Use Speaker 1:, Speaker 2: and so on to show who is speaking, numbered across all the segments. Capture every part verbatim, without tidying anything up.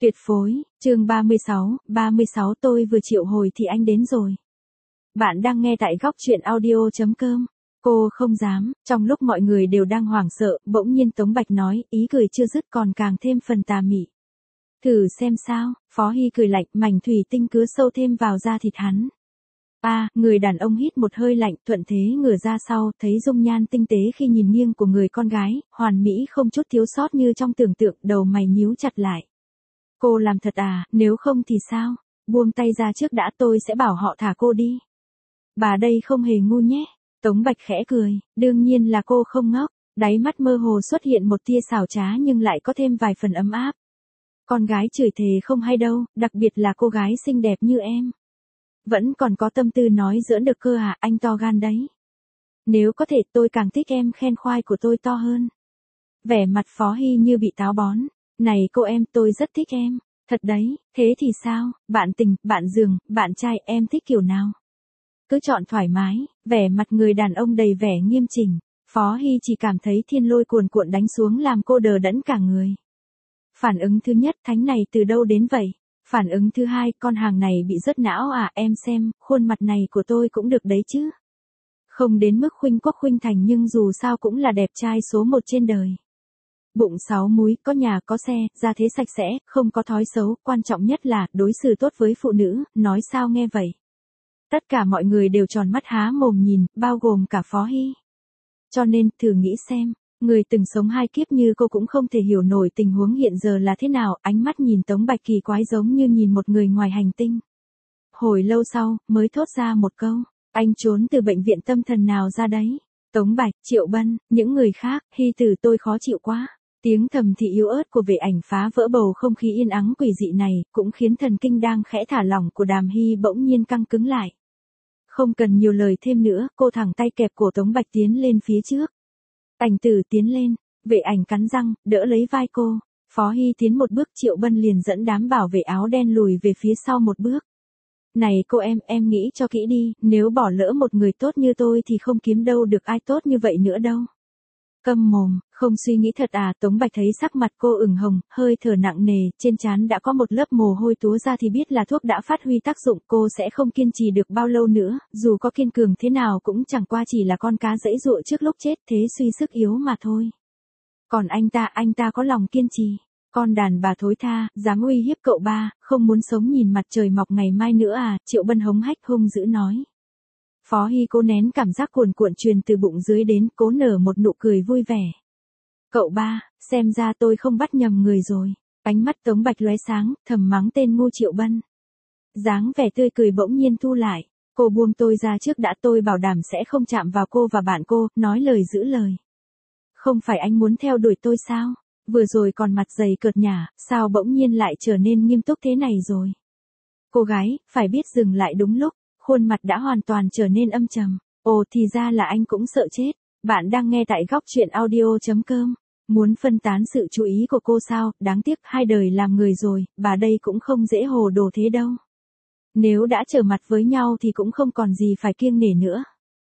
Speaker 1: Tuyệt phối, chương ba mươi sáu, ba mươi sáu tôi vừa triệu hồi thì anh đến rồi. Bạn đang nghe tại góc truyện audio chấm com. Cô không dám, trong lúc mọi người đều đang hoảng sợ, bỗng nhiên Tống Bạch nói, ý cười chưa dứt còn càng thêm phần tà mị. Thử xem sao, Phó Hy cười lạnh, mảnh thủy tinh cứ sâu thêm vào da thịt hắn. A, à, người đàn ông hít một hơi lạnh, thuận thế ngửa ra sau, thấy dung nhan tinh tế khi nhìn nghiêng của người con gái, hoàn mỹ không chút thiếu sót như trong tưởng tượng, đầu mày nhíu chặt lại. Cô làm thật à, nếu không thì sao? Buông tay ra trước đã, tôi sẽ bảo họ thả cô đi. Bà đây không hề ngu nhé. Tống Bạch khẽ cười, đương nhiên là cô không ngốc, đáy mắt mơ hồ xuất hiện một tia xảo trá nhưng lại có thêm vài phần ấm áp. Con gái chửi thề không hay đâu, đặc biệt là cô gái xinh đẹp như em. Vẫn còn có tâm tư nói giỡn được cơ à, anh to gan đấy. Nếu có thể tôi càng thích em khen khoai của tôi to hơn. Vẻ mặt Phó Hy như bị táo bón. Này cô em, tôi rất thích em. Thật đấy, thế thì sao, bạn tình, bạn giường, bạn trai, em thích kiểu nào? Cứ chọn thoải mái, vẻ mặt người đàn ông đầy vẻ nghiêm chỉnh. Phó Hy chỉ cảm thấy thiên lôi cuồn cuộn đánh xuống làm cô đờ đẫn cả người. Phản ứng thứ nhất, thánh này từ đâu đến vậy? Phản ứng thứ hai, con hàng này bị rớt não à, em xem, khuôn mặt này của tôi cũng được đấy chứ. Không đến mức khuynh quốc khuynh thành nhưng dù sao cũng là đẹp trai số một trên đời. Bụng sáu múi, có nhà có xe, gia thế sạch sẽ, không có thói xấu, quan trọng nhất là đối xử tốt với phụ nữ, nói sao nghe vậy. Tất cả mọi người đều tròn mắt há mồm nhìn, bao gồm cả Phó Hy. Cho nên, thử nghĩ xem, người từng sống hai kiếp như cô cũng không thể hiểu nổi tình huống hiện giờ là thế nào, ánh mắt nhìn Tống Bạch kỳ quái giống như nhìn một người ngoài hành tinh. Hồi lâu sau, mới thốt ra một câu, anh trốn từ bệnh viện tâm thần nào ra đấy? Tống Bạch, Triệu Bân, những người khác, Hy Tử tôi khó chịu quá. Tiếng thầm thì yếu ớt của vệ ảnh phá vỡ bầu không khí yên ắng quỷ dị này, cũng khiến thần kinh đang khẽ thả lỏng của Đàm Hy bỗng nhiên căng cứng lại. Không cần nhiều lời thêm nữa, cô thẳng tay kẹp cổ Tống Bạch tiến lên phía trước. Ảnh Tử tiến lên, vệ ảnh cắn răng, đỡ lấy vai cô. Phó Hy tiến một bước, Triệu Bân liền dẫn đám bảo vệ áo đen lùi về phía sau một bước. Này cô em, em nghĩ cho kỹ đi, nếu bỏ lỡ một người tốt như tôi thì không kiếm đâu được ai tốt như vậy nữa đâu. Câm mồm, không suy nghĩ thật à? Tống Bạch thấy sắc mặt cô ửng hồng, hơi thở nặng nề, trên trán đã có một lớp mồ hôi túa ra thì biết là thuốc đã phát huy tác dụng, cô sẽ không kiên trì được bao lâu nữa, dù có kiên cường thế nào cũng chẳng qua chỉ là con cá giãy giụa trước lúc chết, thế suy sức yếu mà thôi. Còn anh ta, anh ta có lòng kiên trì. Con đàn bà thối tha, dám uy hiếp cậu ba, không muốn sống nhìn mặt trời mọc ngày mai nữa à? Triệu Bân hống hách hung dữ nói. Phó Hy cố nén cảm giác cuồn cuộn truyền từ bụng dưới đến, cố nở một nụ cười vui vẻ. Cậu ba, xem ra tôi không bắt nhầm người rồi. Ánh mắt Tống Bạch lóe sáng, thầm mắng tên ngu Triệu Bân. Dáng vẻ tươi cười bỗng nhiên thu lại. Cô buông tôi ra trước đã, tôi bảo đảm sẽ không chạm vào cô và bạn cô, nói lời giữ lời. Không phải anh muốn theo đuổi tôi sao? Vừa rồi còn mặt dày cợt nhả, sao bỗng nhiên lại trở nên nghiêm túc thế này rồi? Cô gái, phải biết dừng lại đúng lúc. Khuôn mặt đã hoàn toàn trở nên âm trầm. Ồ thì ra là anh cũng sợ chết. Bạn đang nghe tại góc truyện audio chấm com. Muốn phân tán sự chú ý của cô sao? Đáng tiếc hai đời làm người rồi, bà đây cũng không dễ hồ đồ thế đâu. Nếu đã trở mặt với nhau thì cũng không còn gì phải kiêng nể nữa.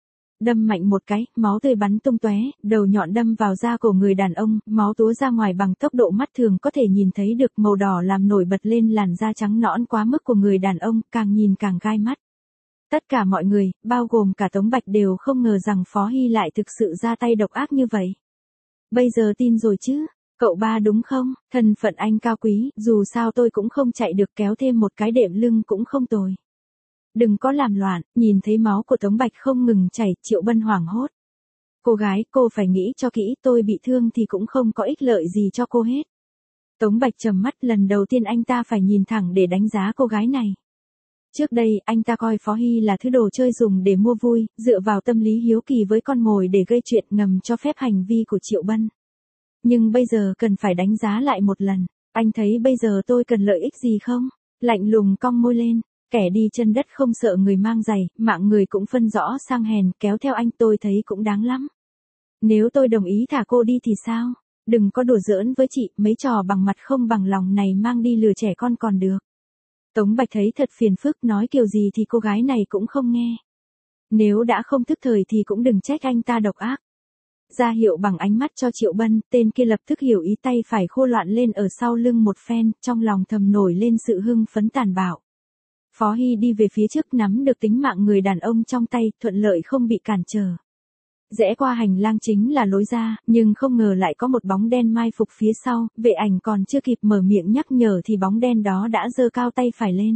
Speaker 1: Đâm mạnh một cái, máu tươi bắn tung tóe, đầu nhọn đâm vào da cổ người đàn ông, máu túa ra ngoài bằng tốc độ mắt thường có thể nhìn thấy được, màu đỏ làm nổi bật lên làn da trắng nõn quá mức của người đàn ông, càng nhìn càng gai mắt. Tất cả mọi người, bao gồm cả Tống Bạch đều không ngờ rằng Phó Hy lại thực sự ra tay độc ác như vậy. Bây giờ tin rồi chứ, cậu ba đúng không? Thân phận anh cao quý, dù sao tôi cũng không chạy được, kéo thêm một cái đệm lưng cũng không tồi. Đừng có làm loạn, nhìn thấy máu của Tống Bạch không ngừng chảy, Triệu Bân hoảng hốt. Cô gái, cô phải nghĩ cho kỹ, tôi bị thương thì cũng không có ích lợi gì cho cô hết. Tống Bạch trầm mắt, lần đầu tiên anh ta phải nhìn thẳng để đánh giá cô gái này. Trước đây, anh ta coi Phó Hy là thứ đồ chơi dùng để mua vui, dựa vào tâm lý hiếu kỳ với con mồi để gây chuyện, ngầm cho phép hành vi của Triệu Bân. Nhưng bây giờ cần phải đánh giá lại một lần. Anh thấy bây giờ tôi cần lợi ích gì không? Lạnh lùng cong môi lên, kẻ đi chân đất không sợ người mang giày, mạng người cũng phân rõ sang hèn, kéo theo anh tôi thấy cũng đáng lắm. Nếu tôi đồng ý thả cô đi thì sao? Đừng có đùa giỡn với chị, mấy trò bằng mặt không bằng lòng này mang đi lừa trẻ con còn được. Tống Bạch thấy thật phiền phức, nói kiểu gì thì cô gái này cũng không nghe. Nếu đã không thức thời thì cũng đừng trách anh ta độc ác. ra hiệu bằng ánh mắt cho Triệu Bân, tên kia lập tức hiểu ý, tay phải khô loạn lên ở sau lưng một phen, trong lòng thầm nổi lên sự hưng phấn tàn bạo. Phó Hy đi về phía trước nắm được tính mạng người đàn ông trong tay, thuận lợi không bị cản trở. Rẽ qua hành lang chính là lối ra, nhưng không ngờ lại có một bóng đen mai phục phía sau, vệ ảnh còn chưa kịp mở miệng nhắc nhở thì bóng đen đó đã giơ cao tay phải lên.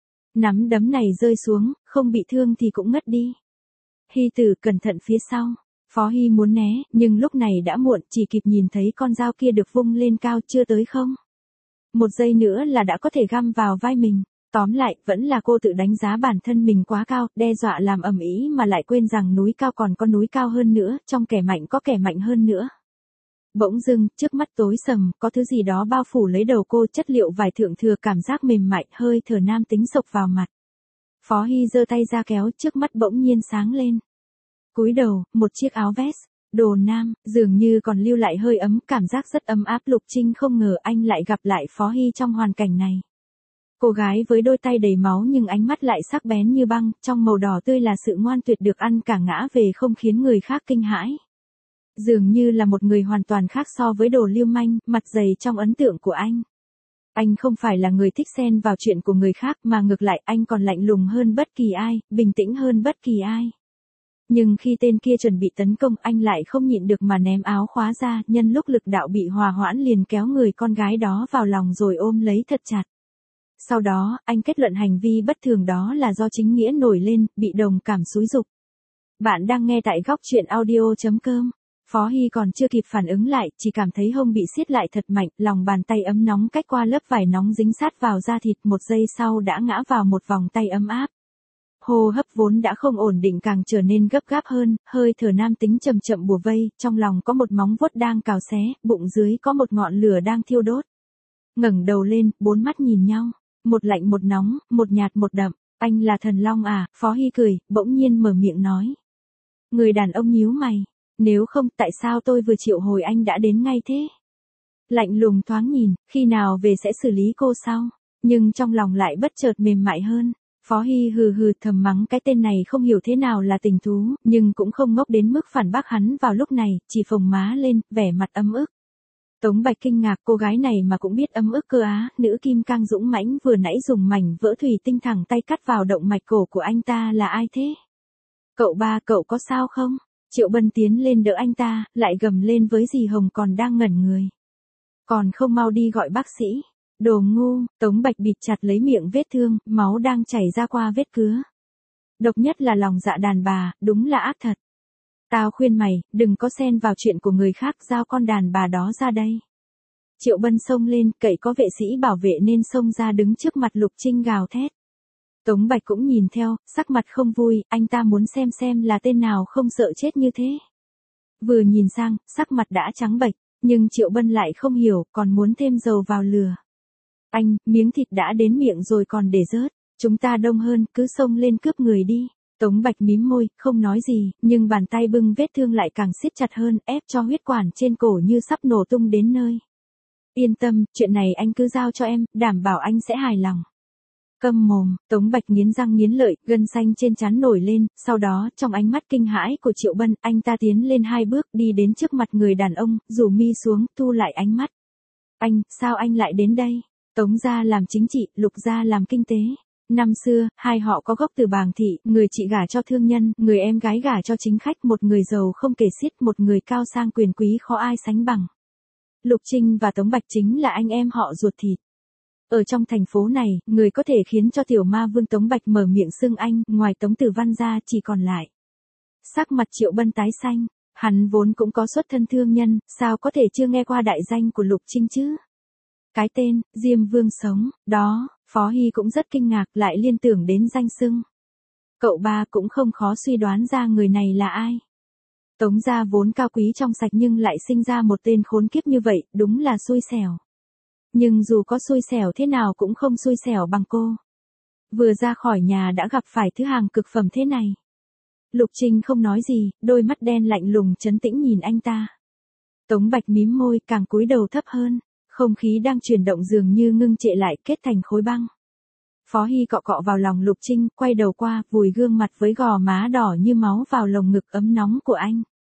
Speaker 1: Nắm đấm này rơi xuống, không bị thương thì cũng ngất đi. Hy Tử cẩn thận phía sau. Phó Hy muốn né, nhưng lúc này đã muộn, chỉ kịp nhìn thấy con dao kia được vung lên cao, chưa tới không. Một giây nữa là đã có thể găm vào vai mình. Tóm lại, vẫn là cô tự đánh giá bản thân mình quá cao, đe dọa làm ầm ĩ mà lại quên rằng núi cao còn có núi cao hơn nữa, trong kẻ mạnh có kẻ mạnh hơn nữa. Bỗng dưng, trước mắt tối sầm, có thứ gì đó bao phủ lấy đầu cô, chất liệu vải thượng thừa, cảm giác mềm mại, hơi thở nam tính sộc vào mặt. Phó Hy giơ tay ra kéo, trước mắt bỗng nhiên sáng lên. Cúi đầu, một chiếc áo vest, đồ nam, dường như còn lưu lại hơi ấm, cảm giác rất ấm áp. Lục Trinh không ngờ anh lại gặp lại Phó Hy trong hoàn cảnh này. Cô gái với đôi tay đầy máu nhưng ánh mắt lại sắc bén như băng, trong màu đỏ tươi là sự ngoan tuyệt được ăn cả ngã về không khiến người khác kinh hãi. Dường như là một người hoàn toàn khác so với đồ lưu manh, mặt dày trong ấn tượng của anh. Anh không phải là người thích xen vào chuyện của người khác mà ngược lại anh còn lạnh lùng hơn bất kỳ ai, bình tĩnh hơn bất kỳ ai. Nhưng khi tên kia chuẩn bị tấn công anh lại không nhịn được mà ném áo khóa ra, nhân lúc lực đạo bị hòa hoãn liền kéo người con gái đó vào lòng rồi ôm lấy thật chặt. Sau đó, anh kết luận hành vi bất thường đó là do chính nghĩa nổi lên, bị đồng cảm xúi giục. Bạn đang nghe tại góc truyện audio chấm com. Phó Hy còn chưa kịp phản ứng lại, chỉ cảm thấy hông bị siết lại thật mạnh, lòng bàn tay ấm nóng cách qua lớp vải nóng dính sát vào da thịt, một giây sau đã ngã vào một vòng tay ấm áp. Hô hấp vốn đã không ổn định càng trở nên gấp gáp hơn, hơi thở nam tính chậm chậm bủa vây, trong lòng có một móng vuốt đang cào xé, bụng dưới có một ngọn lửa đang thiêu đốt. Ngẩng đầu lên, bốn mắt nhìn nhau. Một lạnh một nóng, một nhạt một đậm, anh là thần long à, Phó Hy cười, bỗng nhiên mở miệng nói. Người đàn ông nhíu mày, nếu không tại sao tôi vừa triệu hồi anh đã đến ngay thế? Lạnh lùng thoáng nhìn, khi nào về sẽ xử lý cô sau, nhưng trong lòng lại bất chợt mềm mại hơn. Phó Hy hừ hừ thầm mắng cái tên này không hiểu thế nào là tình thú, nhưng cũng không ngốc đến mức phản bác hắn vào lúc này, chỉ phồng má lên, vẻ mặt ấm ức. Tống Bạch kinh ngạc, cô gái này mà cũng biết ấm ức cơ á, nữ kim cang dũng mãnh vừa nãy dùng mảnh vỡ thủy tinh thẳng tay cắt vào động mạch cổ của anh ta là ai thế? Cậu ba, cậu có sao không? Triệu Bân tiến lên đỡ anh ta, lại gầm lên với dì Hồng còn đang ngẩn người. Còn không mau đi gọi bác sĩ. Đồ ngu, Tống Bạch bịt chặt lấy miệng vết thương, máu đang chảy ra qua vết cứa. Độc nhất là lòng dạ đàn bà, đúng là ác thật. Tao khuyên mày, đừng có xen vào chuyện của người khác, giao con đàn bà đó ra đây. Triệu Bân xông lên, cậy có vệ sĩ bảo vệ nên xông ra đứng trước mặt Lục Trinh gào thét. Tống Bạch cũng nhìn theo, sắc mặt không vui, anh ta muốn xem xem là tên nào không sợ chết như thế. Vừa nhìn sang, sắc mặt đã trắng bệch, nhưng Triệu Bân lại không hiểu, còn muốn thêm dầu vào lửa. Anh, miếng thịt đã đến miệng rồi còn để rớt, chúng ta đông hơn, cứ xông lên cướp người đi. Tống Bạch mím môi, không nói gì, nhưng bàn tay bưng vết thương lại càng siết chặt hơn, ép cho huyết quản trên cổ như sắp nổ tung đến nơi. Yên tâm, chuyện này anh cứ giao cho em, đảm bảo anh sẽ hài lòng. Câm mồm, Tống Bạch nghiến răng nghiến lợi, gân xanh trên trán nổi lên, sau đó, trong ánh mắt kinh hãi của Triệu Bân, anh ta tiến lên hai bước, đi đến trước mặt người đàn ông, rủ mi xuống, thu lại ánh mắt. Anh, sao anh lại đến đây? Tống gia làm chính trị, Lục gia làm kinh tế. Năm xưa, hai họ có gốc từ Bàng thị, người chị gả cho thương nhân, người em gái gả cho chính khách, một người giàu không kể xiết, một người cao sang quyền quý khó ai sánh bằng. Lục Trinh và Tống Bạch chính là anh em họ ruột thịt. Ở trong thành phố này, người có thể khiến cho tiểu ma vương Tống Bạch mở miệng xưng anh, ngoài Tống Tử Văn ra chỉ còn lại. Sắc mặt Triệu Bân tái xanh, hắn vốn cũng có xuất thân thương nhân, sao có thể chưa nghe qua đại danh của Lục Trinh chứ? Cái tên, Diêm Vương sống, đó, Phó Hy cũng rất kinh ngạc lại liên tưởng đến danh xưng. Cậu ba cũng không khó suy đoán ra người này là ai. Tống gia vốn cao quý trong sạch nhưng lại sinh ra một tên khốn kiếp như vậy, đúng là xui xẻo. Nhưng dù có xui xẻo thế nào cũng không xui xẻo bằng cô. Vừa ra khỏi nhà đã gặp phải thứ hàng cực phẩm thế này. Lục Trinh không nói gì, đôi mắt đen lạnh lùng trấn tĩnh nhìn anh ta. Tống Bạch mím môi càng cúi đầu thấp hơn, không khí đang chuyển động dường như ngưng trệ lại kết thành khối băng. Phó Hy cọ cọ vào lòng Lục Trinh, quay đầu qua, vùi gương mặt với gò má đỏ như máu vào lồng ngực ấm nóng của anh.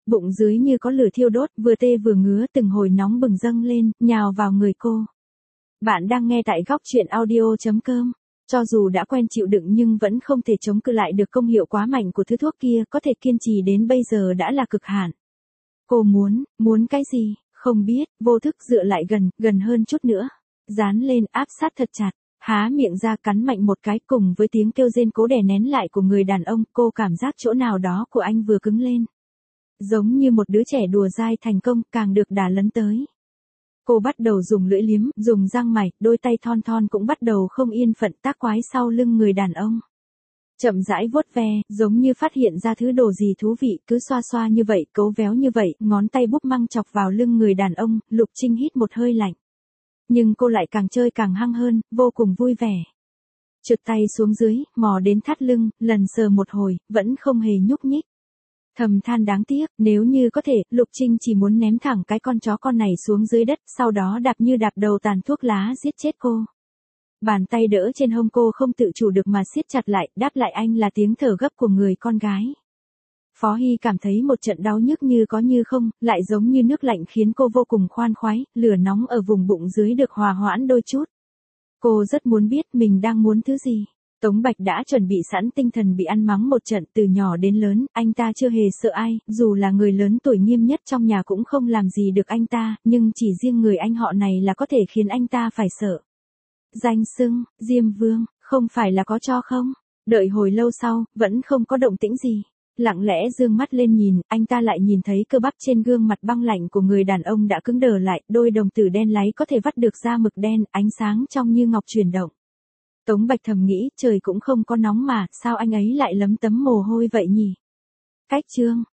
Speaker 1: Bụng dưới như có lửa thiêu đốt, vừa tê vừa ngứa, từng hồi nóng bừng dâng lên, nhào vào người cô. Bạn đang nghe tại góc chuyện audio chấm com. Cho dù đã quen chịu đựng nhưng vẫn không thể chống cự lại được công hiệu quá mạnh của thứ thuốc kia, có thể kiên trì đến bây giờ đã là cực hạn. Cô muốn, muốn cái gì, không biết, vô thức dựa lại gần, gần hơn chút nữa. Dán lên, áp sát thật chặt, há miệng ra cắn mạnh một cái, cùng với tiếng kêu rên cố đè nén lại của người đàn ông, cô cảm giác chỗ nào đó của anh vừa cứng lên. Giống như một đứa trẻ đùa dai thành công, càng được đà lấn tới. Cô bắt đầu dùng lưỡi liếm, dùng răng mày, đôi tay thon thon cũng bắt đầu không yên phận tác quái sau lưng người đàn ông. Chậm rãi vuốt ve, giống như phát hiện ra thứ đồ gì thú vị, cứ xoa xoa như vậy, cấu véo như vậy, ngón tay búp măng chọc vào lưng người đàn ông, Lục Trinh hít một hơi lạnh. Nhưng cô lại càng chơi càng hăng hơn, vô cùng vui vẻ. Trượt tay xuống dưới, mò đến thắt lưng, lần sờ một hồi, vẫn không hề nhúc nhích. Thầm than đáng tiếc, nếu như có thể, Lục Trinh chỉ muốn ném thẳng cái con chó con này xuống dưới đất, sau đó đạp như đạp đầu tàn thuốc lá giết chết cô. Bàn tay đỡ trên hông cô không tự chủ được mà siết chặt lại, đáp lại anh là tiếng thở gấp của người con gái. Phó Hy cảm thấy một trận đau nhức như có như không, lại giống như nước lạnh khiến cô vô cùng khoan khoái, lửa nóng ở vùng bụng dưới được hòa hoãn đôi chút. Cô rất muốn biết mình đang muốn thứ gì. Tống Bạch đã chuẩn bị sẵn tinh thần bị ăn mắng một trận, từ nhỏ đến lớn, anh ta chưa hề sợ ai, dù là người lớn tuổi nghiêm nhất trong nhà cũng không làm gì được anh ta, nhưng chỉ riêng người anh họ này là có thể khiến anh ta phải sợ. Danh xưng, Diêm Vương, không phải là có cho không? Đợi hồi lâu sau, vẫn không có động tĩnh gì. Lặng lẽ dương mắt lên nhìn, anh ta lại nhìn thấy cơ bắp trên gương mặt băng lạnh của người đàn ông đã cứng đờ lại, đôi đồng tử đen láy có thể vắt được ra mực đen, ánh sáng trong như ngọc chuyển động. Tống Bạch thầm nghĩ, trời cũng không có nóng mà, sao anh ấy lại lấm tấm mồ hôi vậy nhỉ? Cách chương,